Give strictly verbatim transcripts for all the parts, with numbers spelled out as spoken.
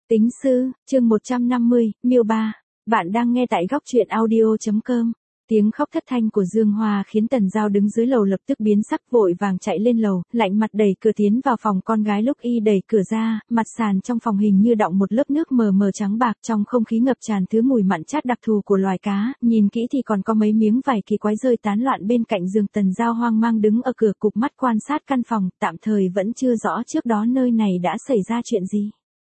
Tính sư, chương một trăm năm mươi, Miêu Ba. Bạn đang nghe tại góc truyện audio chấm com. Tiếng khóc thất thanh của Dương Hoa khiến Tần Giao đứng dưới lầu lập tức biến sắc, vội vàng chạy lên lầu, lạnh mặt đẩy cửa tiến vào phòng con gái. Lúc y đẩy cửa ra, mặt sàn trong phòng hình như đọng một lớp nước mờ mờ trắng bạc, trong không khí ngập tràn thứ mùi mặn chát đặc thù của loài cá, nhìn kỹ thì còn có mấy miếng vải kỳ quái rơi tán loạn bên cạnh giường. Tần Giao hoang mang đứng ở cửa, cụp mắt quan sát căn phòng, tạm thời vẫn chưa rõ trước đó nơi này đã xảy ra chuyện gì.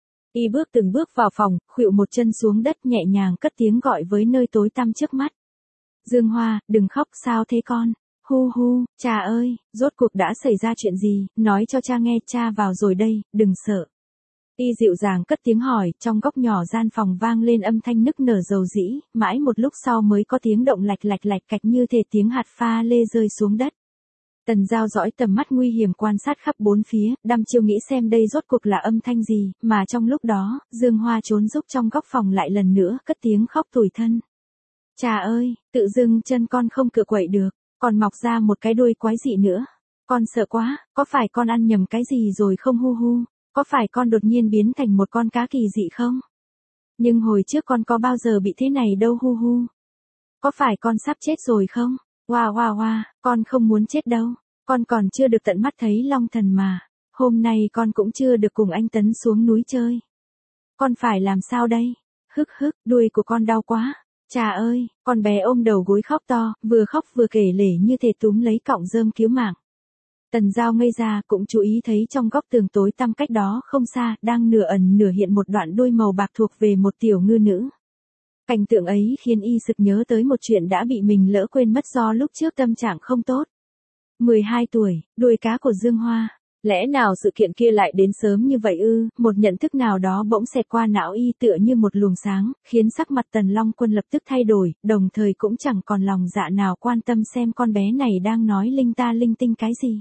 Y bước từng bước vào phòng, khuỵu một chân xuống đất, nhẹ nhàng cất tiếng gọi với nơi tối tăm trước mắt. Dương Hoa, đừng khóc, sao thế con? Hu hu, cha ơi, rốt cuộc đã xảy ra chuyện gì, nói cho cha nghe, cha vào rồi đây, đừng sợ. Y dịu dàng cất tiếng hỏi, trong góc nhỏ gian phòng vang lên âm thanh nức nở dầu dĩ, mãi một lúc sau mới có tiếng động lạch lạch lạch cạch như thể tiếng hạt pha lê rơi xuống đất. Tần Giao dõi tầm mắt nguy hiểm quan sát khắp bốn phía, đăm chiêu nghĩ xem đây rốt cuộc là âm thanh gì, mà trong lúc đó, Dương Hoa trốn giúp trong góc phòng lại lần nữa cất tiếng khóc tủi thân. Cha ơi, tự dưng chân con không cựa quậy được, còn mọc ra một cái đuôi quái dị nữa. Con sợ quá, có phải con ăn nhầm cái gì rồi không hu hu, có phải con đột nhiên biến thành một con cá kỳ dị không? Nhưng hồi trước con có bao giờ bị thế này đâu hu hu. Có phải con sắp chết rồi không? Hoa hoa hoa, con không muốn chết đâu, con còn chưa được tận mắt thấy Long Thần mà, hôm nay con cũng chưa được cùng anh Tấn xuống núi chơi. Con phải làm sao đây? Hức hức, đuôi của con đau quá. Cha ơi, con bé ôm đầu gối khóc to, vừa khóc vừa kể lể như thể túm lấy cọng rơm cứu mạng. Tần Giao ngây ra, cũng chú ý thấy trong góc tường tối tăm cách đó không xa, đang nửa ẩn nửa hiện một đoạn đuôi màu bạc thuộc về một tiểu ngư nữ. Cảnh tượng ấy khiến y sực nhớ tới một chuyện đã bị mình lỡ quên mất do lúc trước tâm trạng không tốt. mười hai tuổi, đuôi cá của Dương Hoa. Lẽ nào sự kiện kia lại đến sớm như vậy ư? Một nhận thức nào đó bỗng xẹt qua não y tựa như một luồng sáng, khiến sắc mặt Tần Long Quân lập tức thay đổi, đồng thời cũng chẳng còn lòng dạ nào quan tâm xem con bé này đang nói linh ta linh tinh cái gì.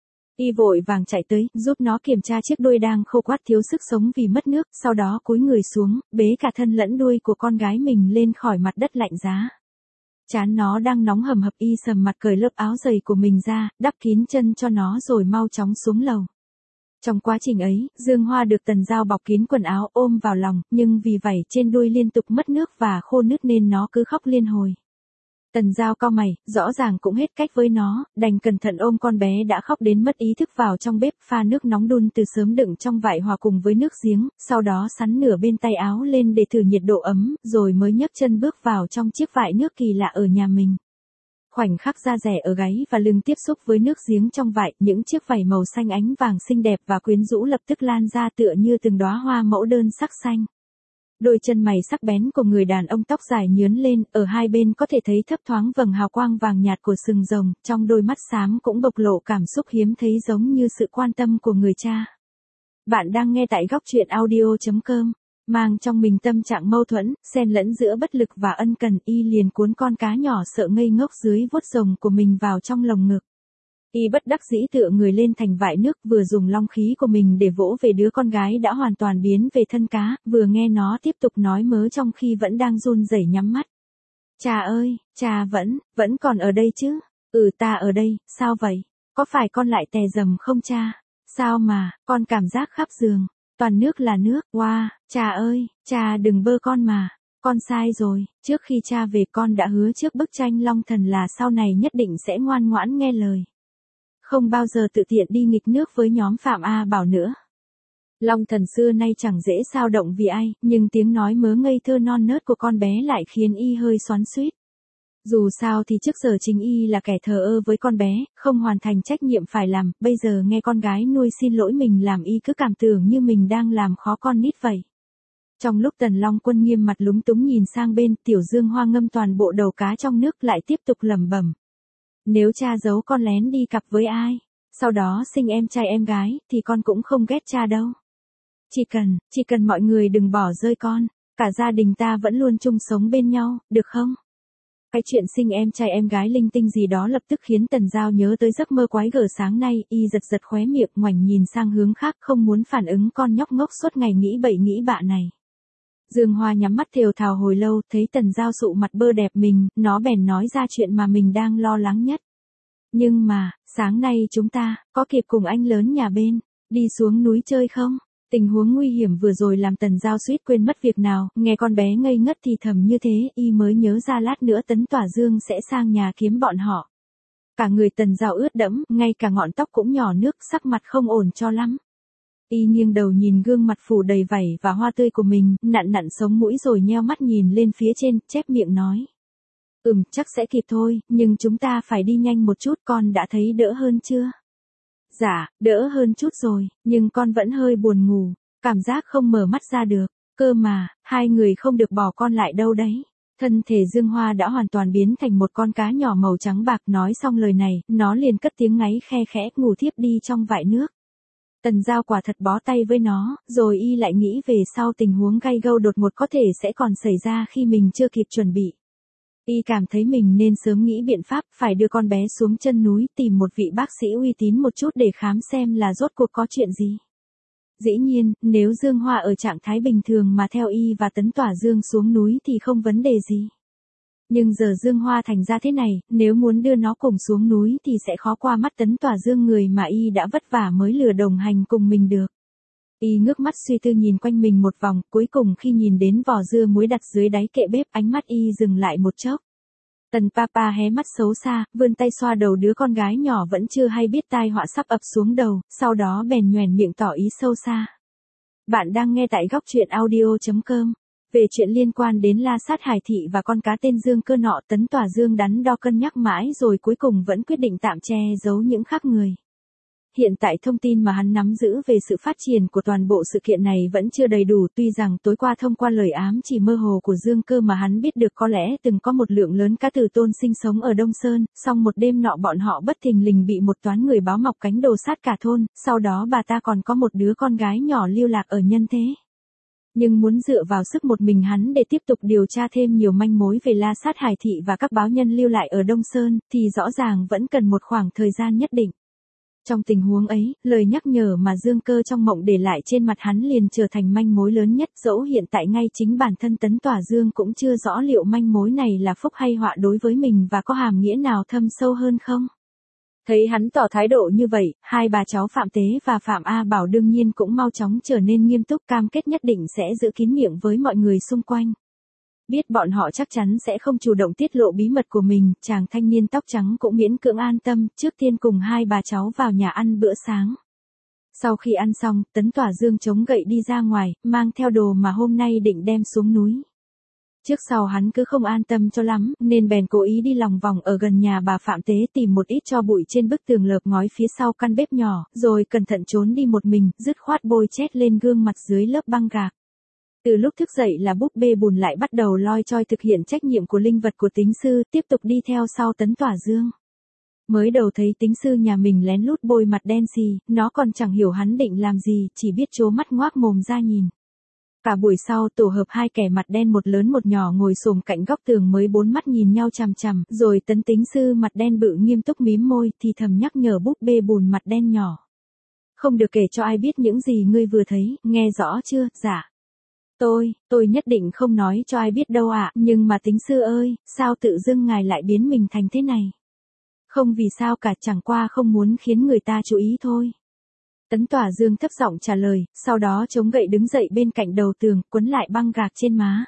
Y vội vàng chạy tới, giúp nó kiểm tra chiếc đuôi đang khô quắt thiếu sức sống vì mất nước, sau đó cúi người xuống, bế cả thân lẫn đuôi của con gái mình lên khỏi mặt đất lạnh giá. Trán nó đang nóng hầm hập, y sầm mặt cởi lớp áo dày của mình ra, đắp kín chân cho nó rồi mau chóng xuống lầu. Trong quá trình ấy, Dương Hoa được Tần Giao bọc kín quần áo ôm vào lòng, nhưng vì vảy trên đuôi liên tục mất nước và khô nứt nên nó cứ khóc liên hồi. Tần Giao cau mày, rõ ràng cũng hết cách với nó, đành cẩn thận ôm con bé đã khóc đến mất ý thức vào trong bếp, pha nước nóng đun từ sớm đựng trong vại hòa cùng với nước giếng, sau đó sắn nửa bên tay áo lên để thử nhiệt độ ấm, rồi mới nhấc chân bước vào trong chiếc vại nước kỳ lạ ở nhà mình. Khoảnh khắc da dẻ ở gáy và lưng tiếp xúc với nước giếng trong vại, những chiếc vảy màu xanh ánh vàng xinh đẹp và quyến rũ lập tức lan ra tựa như từng đóa hoa mẫu đơn sắc xanh. Đôi chân mày sắc bén của người đàn ông tóc dài nhướn lên, ở hai bên có thể thấy thấp thoáng vầng hào quang vàng nhạt của sừng rồng, trong đôi mắt xám cũng bộc lộ cảm xúc hiếm thấy giống như sự quan tâm của người cha. Bạn đang nghe tại góc truyện audio chấm com, mang trong mình tâm trạng mâu thuẫn, xen lẫn giữa bất lực và ân cần, y liền cuốn con cá nhỏ sợ ngây ngốc dưới vuốt rồng của mình vào trong lồng ngực. Y bất đắc dĩ tựa người lên thành vại nước, vừa dùng long khí của mình để vỗ về đứa con gái đã hoàn toàn biến về thân cá, vừa nghe nó tiếp tục nói mớ trong khi vẫn đang run rẩy nhắm mắt. Cha ơi, cha vẫn, vẫn còn ở đây chứ? Ừ, ta ở đây, sao vậy? Có phải con lại tè dầm không cha? Sao mà, con cảm giác khắp giường, toàn nước là nước, wow, cha ơi, cha đừng bơ con mà. Con sai rồi, trước khi cha về con đã hứa trước bức tranh Long Thần là sau này nhất định sẽ ngoan ngoãn nghe lời. Không bao giờ tự tiện đi nghịch nước với nhóm Phạm A Bảo nữa. Long Thần xưa nay chẳng dễ sao động vì ai, nhưng tiếng nói mớ ngây thơ non nớt của con bé lại khiến y hơi xoắn xuýt. Dù sao thì trước giờ chính y là kẻ thờ ơ với con bé, không hoàn thành trách nhiệm phải làm, bây giờ nghe con gái nuôi xin lỗi mình làm y cứ cảm tưởng như mình đang làm khó con nít vậy. Trong lúc Tần Long Quân nghiêm mặt lúng túng nhìn sang bên, tiểu Dương Hoa ngâm toàn bộ đầu cá trong nước lại tiếp tục lẩm bẩm. Nếu cha giấu con lén đi cặp với ai, sau đó sinh em trai em gái, thì con cũng không ghét cha đâu. Chỉ cần, chỉ cần mọi người đừng bỏ rơi con, cả gia đình ta vẫn luôn chung sống bên nhau, được không? Cái chuyện sinh em trai em gái linh tinh gì đó lập tức khiến Tần Giao nhớ tới giấc mơ quái gở sáng nay, y giật giật khóe miệng, ngoảnh nhìn sang hướng khác, không muốn phản ứng con nhóc ngốc suốt ngày nghĩ bậy nghĩ bạ này. Dương Hoa nhắm mắt thều thào hồi lâu, thấy Tần Giao sụ mặt bơ đẹp mình, nó bèn nói ra chuyện mà mình đang lo lắng nhất. Nhưng mà, sáng nay chúng ta, có kịp cùng anh lớn nhà bên, đi xuống núi chơi không? Tình huống nguy hiểm vừa rồi làm Tần Giao suýt quên mất việc nào, nghe con bé ngây ngất thì thầm như thế, y mới nhớ ra lát nữa Tấn Tỏa Dương sẽ sang nhà kiếm bọn họ. Cả người Tần Giao ướt đẫm, ngay cả ngọn tóc cũng nhỏ nước, sắc mặt không ổn cho lắm. Y nghiêng đầu nhìn gương mặt phủ đầy vảy và hoa tươi của mình, nặn nặn sống mũi rồi nheo mắt nhìn lên phía trên, chép miệng nói. Ừm, chắc sẽ kịp thôi, nhưng chúng ta phải đi nhanh một chút, con đã thấy đỡ hơn chưa? Dạ, đỡ hơn chút rồi, nhưng con vẫn hơi buồn ngủ, cảm giác không mở mắt ra được, cơ mà, hai người không được bỏ con lại đâu đấy. Thân thể Dương Hoa đã hoàn toàn biến thành một con cá nhỏ màu trắng bạc, nói xong lời này, nó liền cất tiếng ngáy khe khẽ, ngủ thiếp đi trong vại nước. Tần Giao quả thật bó tay với nó, rồi y lại nghĩ về sau tình huống gay gâu đột ngột có thể sẽ còn xảy ra khi mình chưa kịp chuẩn bị. Y cảm thấy mình nên sớm nghĩ biện pháp, phải đưa con bé xuống chân núi tìm một vị bác sĩ uy tín một chút để khám xem là rốt cuộc có chuyện gì. Dĩ nhiên, nếu Dương Hoa ở trạng thái bình thường mà theo y và Tấn Tỏa Dương xuống núi thì không vấn đề gì. Nhưng giờ Dương Hoa thành ra thế này, nếu muốn đưa nó cùng xuống núi thì sẽ khó qua mắt Tấn Tỏa Dương, người mà y đã vất vả mới lừa đồng hành cùng mình được. Y ngước mắt suy tư nhìn quanh mình một vòng, cuối cùng khi nhìn đến vỏ dưa muối đặt dưới đáy kệ bếp, ánh mắt y dừng lại một chốc. Tần Papa hé mắt xấu xa, vươn tay xoa đầu đứa con gái nhỏ vẫn chưa hay biết tai họa sắp ập xuống đầu, sau đó bèn nhoẻn miệng tỏ ý sâu xa. Bạn đang nghe tại góc truyện audio chấm com. Về chuyện liên quan đến La Sát Hải Thị và con cá tên Dương Cơ nọ, Tấn Tỏa Dương đắn đo cân nhắc mãi rồi cuối cùng vẫn quyết định tạm che giấu những khác người. Hiện tại thông tin mà hắn nắm giữ về sự phát triển của toàn bộ sự kiện này vẫn chưa đầy đủ, tuy rằng tối qua thông qua lời ám chỉ mơ hồ của Dương Cơ mà hắn biết được có lẽ từng có một lượng lớn cá tử tôn sinh sống ở Đông Sơn, song một đêm nọ bọn họ bất thình lình bị một toán người báo mọc cánh đồ sát cả thôn, sau đó bà ta còn có một đứa con gái nhỏ lưu lạc ở nhân thế. Nhưng muốn dựa vào sức một mình hắn để tiếp tục điều tra thêm nhiều manh mối về La Sát Hải Thị và các báo nhân lưu lại ở Đông Sơn, thì rõ ràng vẫn cần một khoảng thời gian nhất định. Trong tình huống ấy, lời nhắc nhở mà Dương Cơ trong mộng để lại trên mặt hắn liền trở thành manh mối lớn nhất, dẫu hiện tại ngay chính bản thân Tấn Tỏa Dương cũng chưa rõ liệu manh mối này là phúc hay họa đối với mình và có hàm nghĩa nào thâm sâu hơn không. Thấy hắn tỏ thái độ như vậy, hai bà cháu Phạm Tế và Phạm A Bảo đương nhiên cũng mau chóng trở nên nghiêm túc, cam kết nhất định sẽ giữ kín miệng với mọi người xung quanh. Biết bọn họ chắc chắn sẽ không chủ động tiết lộ bí mật của mình, chàng thanh niên tóc trắng cũng miễn cưỡng an tâm, trước tiên cùng hai bà cháu vào nhà ăn bữa sáng. Sau khi ăn xong, Tấn Tỏa Dương chống gậy đi ra ngoài, mang theo đồ mà hôm nay định đem xuống núi. Trước sau hắn cứ không an tâm cho lắm, nên bèn cố ý đi lòng vòng ở gần nhà bà Phạm Tế tìm một ít tro bụi trên bức tường lợp ngói phía sau căn bếp nhỏ, rồi cẩn thận trốn đi một mình, dứt khoát bôi chét lên gương mặt dưới lớp băng gạc. Từ lúc thức dậy là búp bê bùn lại bắt đầu loi choi thực hiện trách nhiệm của linh vật của tính sư, tiếp tục đi theo sau Tấn Tỏa Dương. Mới đầu thấy tính sư nhà mình lén lút bôi mặt đen xì, nó còn chẳng hiểu hắn định làm gì, chỉ biết trố mắt ngoác mồm ra nhìn. Cả buổi sau tổ hợp hai kẻ mặt đen một lớn một nhỏ ngồi xổm cạnh góc tường mới bốn mắt nhìn nhau chằm chằm, rồi Tấn tính sư mặt đen bự nghiêm túc mím môi thì thầm nhắc nhở búp bê bùn mặt đen nhỏ. Không được kể cho ai biết những gì ngươi vừa thấy, nghe rõ chưa? Dạ. Tôi, tôi nhất định không nói cho ai biết đâu ạ, nhưng mà tính sư ơi, sao tự dưng ngài lại biến mình thành thế này? Không vì sao cả, chẳng qua không muốn khiến người ta chú ý thôi. Tấn Tỏa Dương thấp giọng trả lời, sau đó chống gậy đứng dậy bên cạnh đầu tường, quấn lại băng gạc trên má.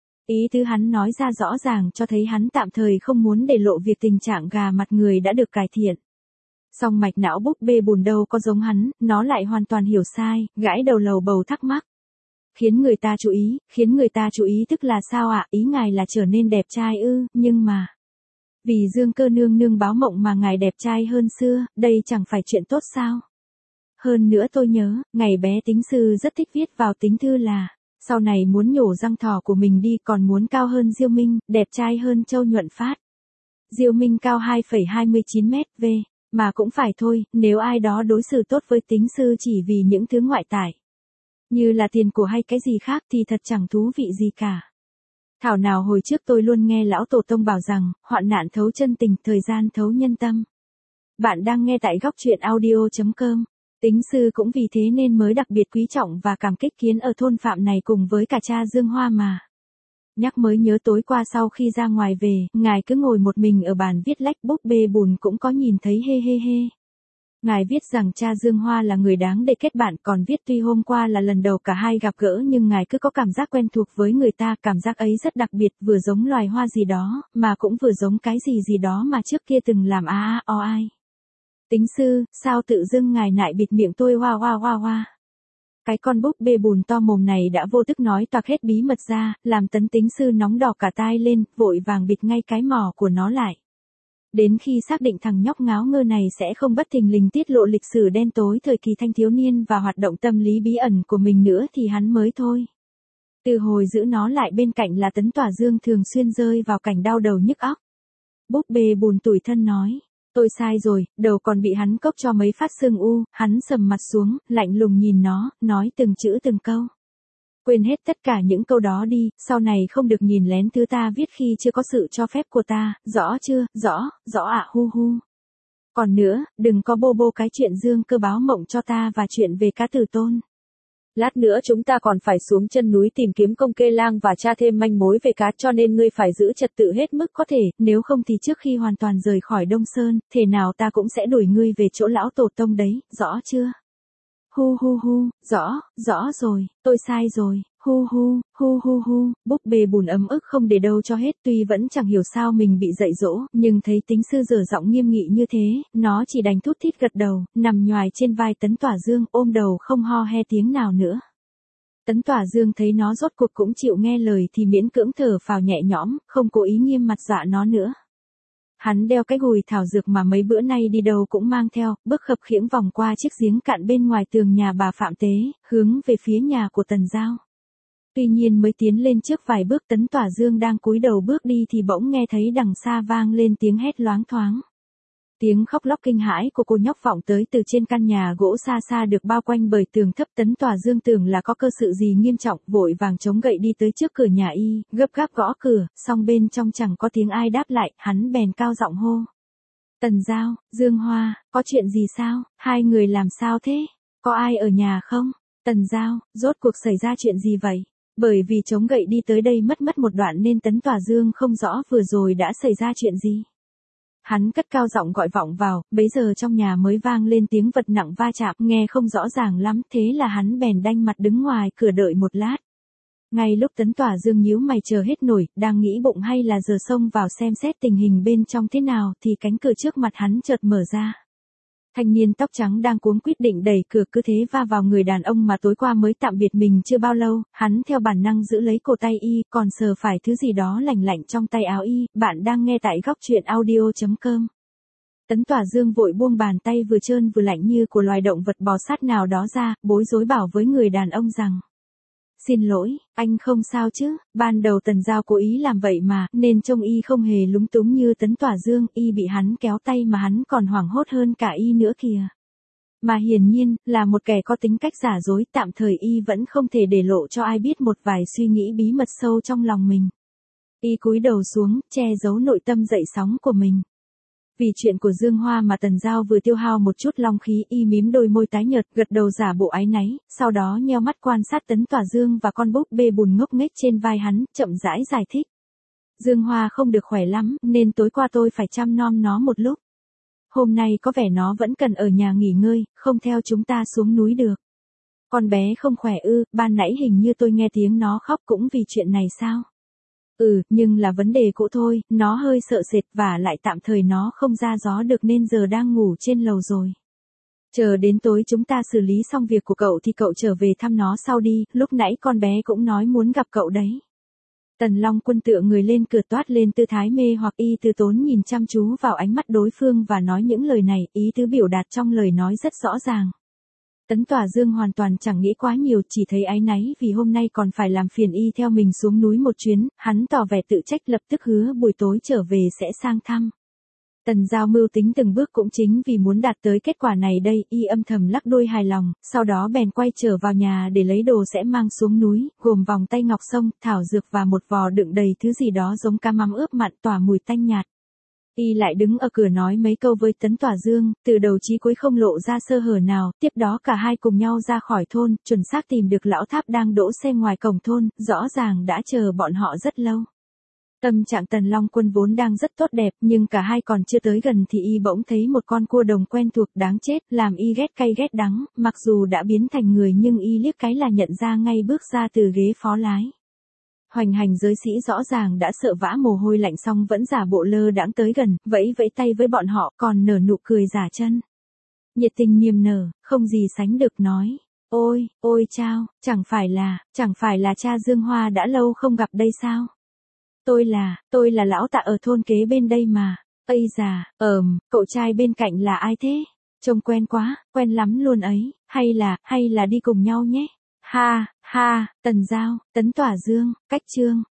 Ý thứ hắn nói ra rõ ràng cho thấy hắn tạm thời không muốn để lộ việc tình trạng gà mặt người đã được cải thiện. Song mạch não búp bê bùn đâu có giống hắn, nó lại hoàn toàn hiểu sai, gãi đầu lầu bầu thắc mắc. Khiến người ta chú ý, khiến người ta chú ý tức là sao ạ? Ý ngài là trở nên đẹp trai ư, nhưng mà... Vì Dương Cơ nương nương báo mộng mà ngài đẹp trai hơn xưa, đây chẳng phải chuyện tốt sao? Hơn nữa tôi nhớ, ngày bé tính sư rất thích viết vào tính thư là, sau này muốn nhổ răng thỏ của mình đi, còn muốn cao hơn Diêu Minh, đẹp trai hơn Châu Nhuận Phát. Diêu Minh cao hai phẩy hai mươi chín mét vuông, mà cũng phải thôi, nếu ai đó đối xử tốt với tính sư chỉ vì những thứ ngoại tại, như là tiền của hay cái gì khác thì thật chẳng thú vị gì cả. Thảo nào hồi trước tôi luôn nghe lão tổ tông bảo rằng, hoạn nạn thấu chân tình, thời gian thấu nhân tâm. Bạn đang nghe tại góc truyện audio chấm com. Tính sư cũng vì thế nên mới đặc biệt quý trọng và cảm kích kiến ở thôn Phạm này cùng với cả cha Dương Hoa mà. Nhắc mới nhớ tối qua sau khi ra ngoài về, ngài cứ ngồi một mình ở bàn viết lách búp bê bùn cũng có nhìn thấy hê hê hê. Ngài viết rằng cha Dương Hoa là người đáng để kết bạn, còn viết tuy hôm qua là lần đầu cả hai gặp gỡ nhưng ngài cứ có cảm giác quen thuộc với người ta, cảm giác ấy rất đặc biệt, vừa giống loài hoa gì đó, mà cũng vừa giống cái gì gì đó mà trước kia từng làm a a o ai. Tính sư, sao tự dưng ngài nại bịt miệng tôi hoa hoa hoa hoa. Cái con búp bê bùn to mồm này đã vô thức nói toạc hết bí mật ra, làm Tấn tính sư nóng đỏ cả tai lên, vội vàng bịt ngay cái mỏ của nó lại. Đến khi xác định thằng nhóc ngáo ngơ này sẽ không bất thình lình tiết lộ lịch sử đen tối thời kỳ thanh thiếu niên và hoạt động tâm lý bí ẩn của mình nữa thì hắn mới thôi. Từ hồi giữ nó lại bên cạnh là Tấn Tỏa Dương thường xuyên rơi vào cảnh đau đầu nhức óc. Búp bê bùn tủi thân nói, tôi sai rồi, đầu còn bị hắn cốc cho mấy phát sưng u, hắn sầm mặt xuống, lạnh lùng nhìn nó, nói từng chữ từng câu. Quên hết tất cả những câu đó đi, sau này không được nhìn lén thứ ta viết khi chưa có sự cho phép của ta, rõ chưa, rõ, rõ ạ hu hu. Còn nữa, đừng có bô bô cái chuyện Dương Cơ báo mộng cho ta và chuyện về cá Tử Tôn. Lát nữa chúng ta còn phải xuống chân núi tìm kiếm công kê lang và tra thêm manh mối về cá, cho nên ngươi phải giữ trật tự hết mức có thể, nếu không thì trước khi hoàn toàn rời khỏi Đông Sơn, thể nào ta cũng sẽ đuổi ngươi về chỗ lão tổ tông đấy, rõ chưa? Hu hu hu, rõ, rõ rồi, tôi sai rồi, hu hu, hu hu hu, búp bê bùn ấm ức không để đâu cho hết, tuy vẫn chẳng hiểu sao mình bị dạy dỗ, nhưng thấy tính sư dở giọng nghiêm nghị như thế, nó chỉ đành thút thít gật đầu, nằm nhoài trên vai Tấn Tỏa Dương, ôm đầu không ho he tiếng nào nữa. Tấn Tỏa Dương thấy nó rốt cuộc cũng chịu nghe lời thì miễn cưỡng thở phào nhẹ nhõm, không cố ý nghiêm mặt dọa nó nữa. Hắn đeo cái gùi thảo dược mà mấy bữa nay đi đâu cũng mang theo, bước khập khiễng vòng qua chiếc giếng cạn bên ngoài tường nhà bà Phạm Tế, hướng về phía nhà của Tần Giao. Tuy nhiên mới tiến lên trước vài bước, Tấn Tỏa Dương đang cúi đầu bước đi thì bỗng nghe thấy đằng xa vang lên tiếng hét loáng thoáng. Tiếng khóc lóc kinh hãi của cô nhóc vọng tới từ trên căn nhà gỗ xa xa được bao quanh bởi tường thấp. Tấn Tỏa Dương tưởng là có cơ sự gì nghiêm trọng, vội vàng chống gậy đi tới trước cửa nhà y, gấp gáp gõ cửa, song bên trong chẳng có tiếng ai đáp lại, hắn bèn cao giọng hô. Tần Giao, Dương Hoa, có chuyện gì sao, hai người làm sao thế, có ai ở nhà không? Tần Giao, rốt cuộc xảy ra chuyện gì vậy? Bởi vì chống gậy đi tới đây mất mất một đoạn nên Tấn Tỏa Dương không rõ vừa rồi đã xảy ra chuyện gì. Hắn cất cao giọng gọi vọng vào, bấy giờ trong nhà mới vang lên tiếng vật nặng va chạm, nghe không rõ ràng lắm, thế là hắn bèn đanh mặt đứng ngoài cửa đợi một lát. Ngay lúc Tấn Tỏa Dương nhíu mày chờ hết nổi, đang nghĩ bụng hay là giờ xông vào xem xét tình hình bên trong thế nào thì cánh cửa trước mặt hắn chợt mở ra. Thanh niên tóc trắng đang cuống quýt định đẩy cửa, cứ thế va vào người đàn ông mà tối qua mới tạm biệt mình chưa bao lâu, hắn theo bản năng giữ lấy cổ tay y, còn sờ phải thứ gì đó lành lạnh trong tay áo y. Bạn đang nghe tại góc truyện audio chấm com. Tấn Tỏa Dương vội buông bàn tay vừa trơn vừa lạnh như của loài động vật bò sát nào đó ra, bối rối bảo với người đàn ông rằng: Xin lỗi, anh không sao chứ, ban đầu Tần Giao cố ý làm vậy mà, nên trông y không hề lúng túng như Tấn Tỏa Dương, y bị hắn kéo tay mà hắn còn hoảng hốt hơn cả y nữa kìa. Mà hiển nhiên, là một kẻ có tính cách giả dối, tạm thời y vẫn không thể để lộ cho ai biết một vài suy nghĩ bí mật sâu trong lòng mình. Y cúi đầu xuống, che giấu nội tâm dậy sóng của mình. Vì chuyện của Dương Hoa mà Tần Giao vừa tiêu hao một chút long khí, y mím đôi môi tái nhợt, gật đầu giả bộ áy náy, sau đó nheo mắt quan sát Tấn Tỏa Dương và con búp bê bùn ngốc nghếch trên vai hắn, chậm rãi giải thích. Dương Hoa không được khỏe lắm, nên tối qua tôi phải chăm nom nó một lúc. Hôm nay có vẻ nó vẫn cần ở nhà nghỉ ngơi, không theo chúng ta xuống núi được. Con bé không khỏe ư? Ban nãy hình như tôi nghe tiếng nó khóc cũng vì chuyện này sao? Ừ, nhưng là vấn đề cũ thôi, nó hơi sợ sệt và lại tạm thời nó không ra gió được nên giờ đang ngủ trên lầu rồi. Chờ đến tối chúng ta xử lý xong việc của cậu thì cậu trở về thăm nó sau đi, lúc nãy con bé cũng nói muốn gặp cậu đấy. Tần Long Quân tựa người lên cửa toát lên tư thái mê hoặc, y từ tốn nhìn chăm chú vào ánh mắt đối phương và nói những lời này, ý tứ biểu đạt trong lời nói rất rõ ràng. Tấn Tỏa Dương hoàn toàn chẳng nghĩ quá nhiều, chỉ thấy áy náy vì hôm nay còn phải làm phiền y theo mình xuống núi một chuyến, hắn tỏ vẻ tự trách, lập tức hứa buổi tối trở về sẽ sang thăm. Tần Giao mưu tính từng bước cũng chính vì muốn đạt tới kết quả này đây, y âm thầm lắc đuôi hài lòng, sau đó bèn quay trở vào nhà để lấy đồ sẽ mang xuống núi, gồm vòng tay ngọc sông, thảo dược và một vò đựng đầy thứ gì đó giống cá mắm ướp mặn tỏa mùi tanh nhạt. Y lại đứng ở cửa nói mấy câu với Tấn Tỏa Dương, từ đầu chí cuối không lộ ra sơ hở nào, tiếp đó cả hai cùng nhau ra khỏi thôn, chuẩn xác tìm được lão tháp đang đỗ xe ngoài cổng thôn, rõ ràng đã chờ bọn họ rất lâu. Tâm trạng Tần Long Quân vốn đang rất tốt đẹp, nhưng cả hai còn chưa tới gần thì y bỗng thấy một con cua đồng quen thuộc đáng chết, làm y ghét cay ghét đắng, mặc dù đã biến thành người nhưng y liếc cái là nhận ra ngay bước ra từ ghế phó lái. Hoành hành giới sĩ rõ ràng đã sợ vã mồ hôi lạnh xong vẫn giả bộ lơ đãng tới gần, vẫy vẫy tay với bọn họ, còn nở nụ cười giả chân. Nhiệt tình niềm nở, không gì sánh được nói. Ôi, ôi chao, chẳng phải là, chẳng phải là cha Dương Hoa đã lâu không gặp đây sao? Tôi là, tôi là lão Tạ ở thôn kế bên đây mà. Ây già, ờm, cậu trai bên cạnh là ai thế? Trông quen quá, quen lắm luôn ấy, hay là, hay là đi cùng nhau nhé? Ha, ha, Tần Giao, Tấn Tỏa Dương, Cách Trương,